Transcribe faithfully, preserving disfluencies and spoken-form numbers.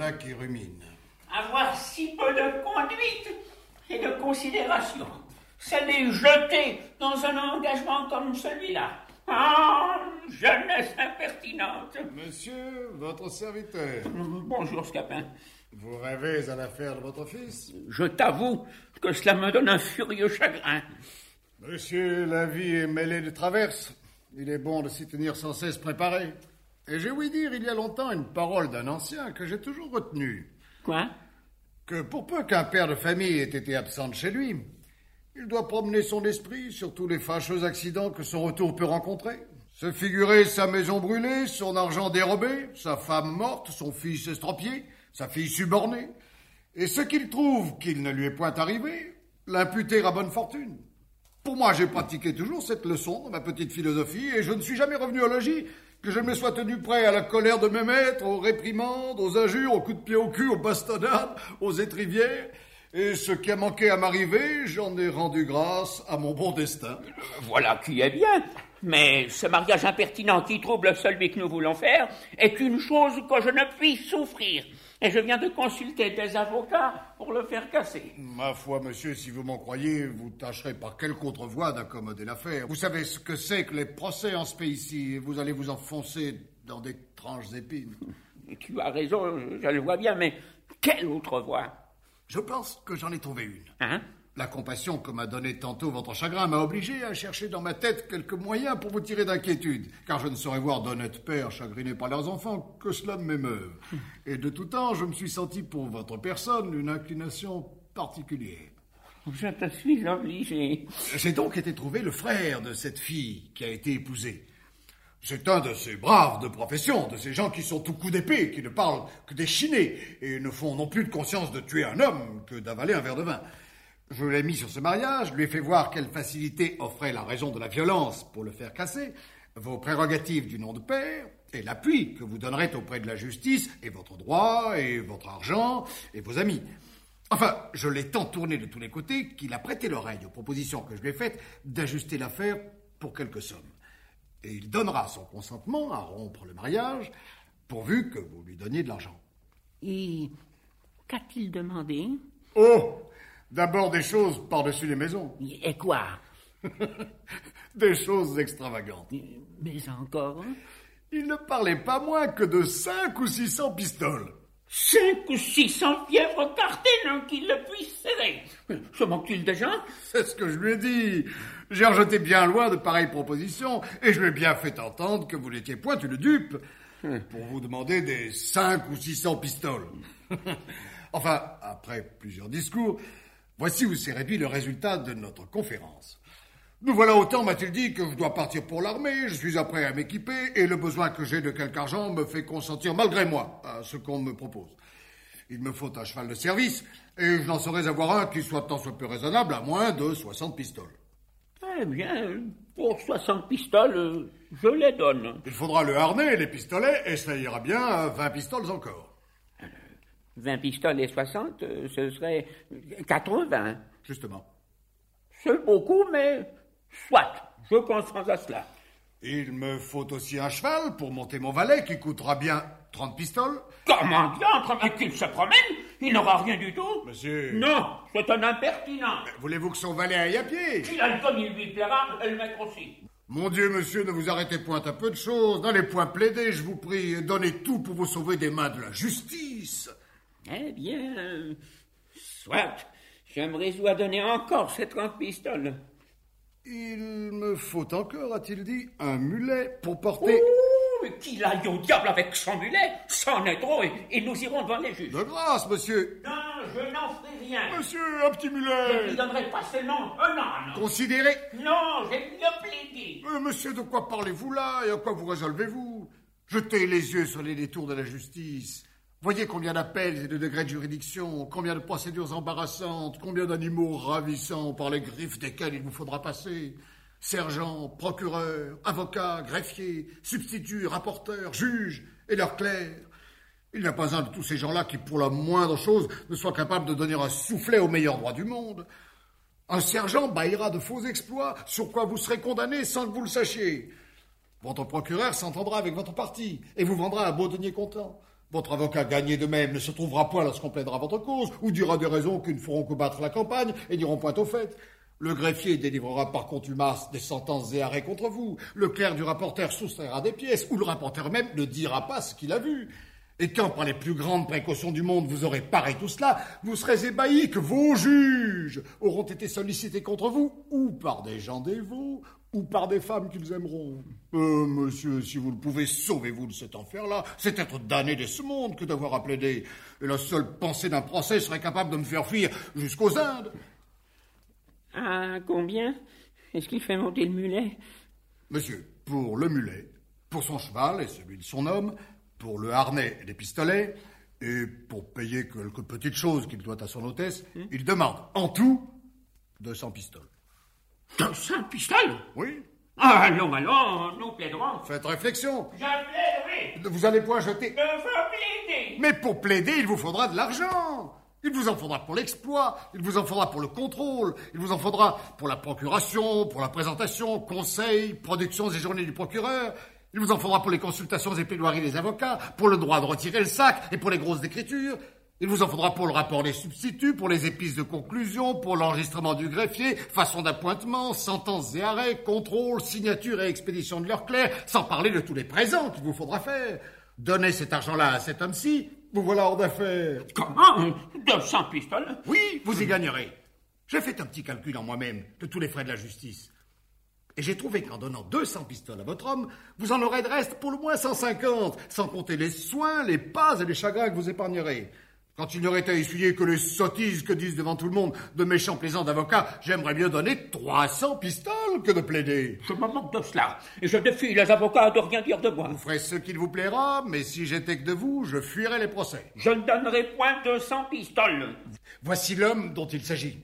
voilà qui rumine. Avoir si peu de conduite et de considération, c'est les jeter dans un engagement comme celui-là. Ah, jeunesse impertinente. Monsieur, votre serviteur. Bonjour, Scapin. Vous rêvez à l'affaire de votre fils? Je t'avoue que cela me donne un furieux chagrin. Monsieur, la vie est mêlée de traverses. Il est bon de s'y tenir sans cesse préparé. Et j'ai ouï dire il y a longtemps une parole d'un ancien que j'ai toujours retenue. Quoi? Que pour peu qu'un père de famille ait été absent de chez lui, il doit promener son esprit sur tous les fâcheux accidents que son retour peut rencontrer. Se figurer sa maison brûlée, son argent dérobé, sa femme morte, son fils estropié, sa fille subornée, et ce qu'il trouve qu'il ne lui est point arrivé, l'imputer à bonne fortune. Pour moi, j'ai pratiqué toujours cette leçon de ma petite philosophie, et je ne suis jamais revenu au logis que je me sois tenu prêt à la colère de mes maîtres, aux réprimandes, aux injures, aux coups de pied au cul, aux bastonnades, aux étrivières. Et ce qui a manqué à m'arriver, j'en ai rendu grâce à mon bon destin. Voilà qui est bien. Mais ce mariage impertinent qui trouble celui que nous voulons faire est une chose que je ne puis souffrir. Et je viens de consulter des avocats pour le faire casser. Ma foi, monsieur, si vous m'en croyez, vous tâcherez par quelque autre voie d'accommoder l'affaire. Vous savez ce que c'est que les procès en ce pays-ci, et vous allez vous enfoncer dans d'étranges épines. Tu as raison, je le vois bien, mais quelle autre voie? Je pense que j'en ai trouvé une. Hein? La compassion que m'a donnée tantôt votre chagrin m'a obligé à chercher dans ma tête quelques moyens pour vous tirer d'inquiétude, car je ne saurais voir d'honnêtes pères chagrinés par leurs enfants que cela ne m'émeuve. Et de tout temps, je me suis senti pour votre personne une inclination particulière. Je te suis obligé. J'ai donc été trouver le frère de cette fille qui a été épousée. C'est un de ces braves de profession, de ces gens qui sont tout coups d'épée, qui ne parlent que d'échiner, et ne font non plus de conscience de tuer un homme que d'avaler un verre de vin. Je l'ai mis sur ce mariage, lui ai fait voir quelle facilité offrait la raison de la violence pour le faire casser, vos prérogatives du nom de père, et l'appui que vous donnerez auprès de la justice, et votre droit, et votre argent, et vos amis. Enfin, je l'ai tant tourné de tous les côtés qu'il a prêté l'oreille aux propositions que je lui ai faites d'ajuster l'affaire pour quelque somme. Et il donnera son consentement à rompre le mariage, pourvu que vous lui donniez de l'argent. Et qu'a-t-il demandé? Oh! D'abord des choses par-dessus les maisons. Et quoi? Des choses extravagantes. Mais encore? Il ne parlait pas moins que de cinq ou six cents pistoles. Cinq ou six cents fièvres cartines qui le puissent serrer. Se manque-t-il déjà? C'est ce que je lui ai dit. J'ai rejeté bien loin de pareilles propositions, et je lui ai bien fait entendre que vous n'étiez point une dupe pour vous demander des cinq ou six cents pistoles. Enfin, après plusieurs discours, voici où s'est réduit le résultat de notre conférence. Nous voilà autant, m'a-t-il dit, que je dois partir pour l'armée, je suis apprêt à m'équiper, et le besoin que j'ai de quelque argent me fait consentir malgré moi à ce qu'on me propose. Il me faut un cheval de service, et je n'en saurais avoir un qui soit tant soit peu raisonnable, à moins de soixante pistoles. Eh bien, pour soixante pistoles, je les donne. Il faudra le harnais et les pistolets, et ça ira bien à vingt pistoles encore. vingt pistoles et soixante, ce serait quatre-vingts. Justement. C'est beaucoup, mais soit, je consens à cela. Il me faut aussi un cheval pour monter mon valet, qui coûtera bien trente pistoles. Comment diantre, mais qu'il se promène? Il n'aura rien du tout. Monsieur... Non, c'est un impertinent. Mais voulez-vous que son valet aille à pied? Il aille comme il lui plaira, et le maître aussi. Mon Dieu, monsieur, ne vous arrêtez point à peu de choses. N'allez point plaider, je vous prie, et donnez tout pour vous sauver des mains de la justice. Eh bien, soit, je me résous à donner encore ces trente pistoles. Il me faut encore, a-t-il dit, un mulet pour porter... Oh, mais qu'il aille au diable avec son mulet, c'en est trop, et, et nous irons devant les juges. De grâce, monsieur. Non, je n'en ferai rien. Monsieur, un petit mulet. Je ne lui donnerai pas seulement un âne. Considérez... Non, j'ai bien plaidé. Euh, monsieur, de quoi parlez-vous là, et à quoi vous résolvez-vous? Jetez les yeux sur les détours de la justice. Voyez combien d'appels et de degrés de juridiction, combien de procédures embarrassantes, combien d'animaux ravissants par les griffes desquels il vous faudra passer. Sergents, procureurs, avocats, greffiers, substituts, rapporteurs, juges et leurs clercs. Il n'y a pas un de tous ces gens-là qui, pour la moindre chose, ne soit capable de donner un soufflet au meilleur droit du monde. Un sergent baillera de faux exploits sur quoi vous serez condamné sans que vous le sachiez. Votre procureur s'entendra avec votre parti et vous vendra un beau denier comptant. Votre avocat gagné de même ne se trouvera point lorsqu'on plaidera votre cause, ou dira des raisons qui ne feront que battre la campagne et n'iront point au fait. Le greffier délivrera par contumace des sentences et arrêts contre vous. Le clerc du rapporteur soustraira des pièces, ou le rapporteur même ne dira pas ce qu'il a vu. Et quand, par les plus grandes précautions du monde, vous aurez paré tout cela, vous serez ébahis que vos juges auront été sollicités contre vous, ou par des gens dévots, ou par des femmes qu'ils aimeront. Euh, monsieur, si vous le pouvez, sauvez-vous de cet enfer-là. C'est être damné de ce monde que d'avoir à plaider. Et la seule pensée d'un procès serait capable de me faire fuir jusqu'aux Indes. À combien est-ce qu'il fait monter le mulet? Monsieur, pour le mulet, pour son cheval et celui de son homme, pour le harnais et les pistolets, et pour payer quelques petites choses qu'il doit à son hôtesse, hmm? il demande en tout deux cents pistoles. deux cents pistoles? Oui. Ah, allons, allons, nous plaiderons. Faites réflexion. Je plaiderai. Vous allez point jeter. Je veux plaider. Mais pour plaider, il vous faudra de l'argent. Il vous en faudra pour l'exploit, il vous en faudra pour le contrôle, il vous en faudra pour la procuration, pour la présentation, conseils, productions et journées du procureur. Il vous en faudra pour les consultations et plaidoiries des avocats, pour le droit de retirer le sac et pour les grosses écritures. Il vous en faudra pour le rapport des substituts, pour les épices de conclusion, pour l'enregistrement du greffier, façon d'appointement, sentences et arrêts, contrôle, signature et expédition de leur clerc, sans parler de tous les présents qu'il vous faudra faire. Donnez cet argent-là à cet homme-ci, vous voilà hors d'affaires. Comment? deux cents pistoles? Oui, vous y gagnerez. J'ai fait un petit calcul en moi-même de tous les frais de la justice. Et j'ai trouvé qu'en donnant deux cents pistoles à votre homme, vous en aurez de reste pour le moins cent cinquante, sans compter les soins, les pas et les chagrins que vous épargnerez. Quand il n'aurait à essuyer que les sottises que disent devant tout le monde de méchants plaisants d'avocats, j'aimerais mieux donner trois cents pistoles que de plaider. Je me moque de cela, et je défie les avocats de rien dire de moi. Vous ferez ce qu'il vous plaira, mais si j'étais que de vous, je fuirais les procès. Je ne donnerai point deux cents pistoles. Voici l'homme dont il s'agit.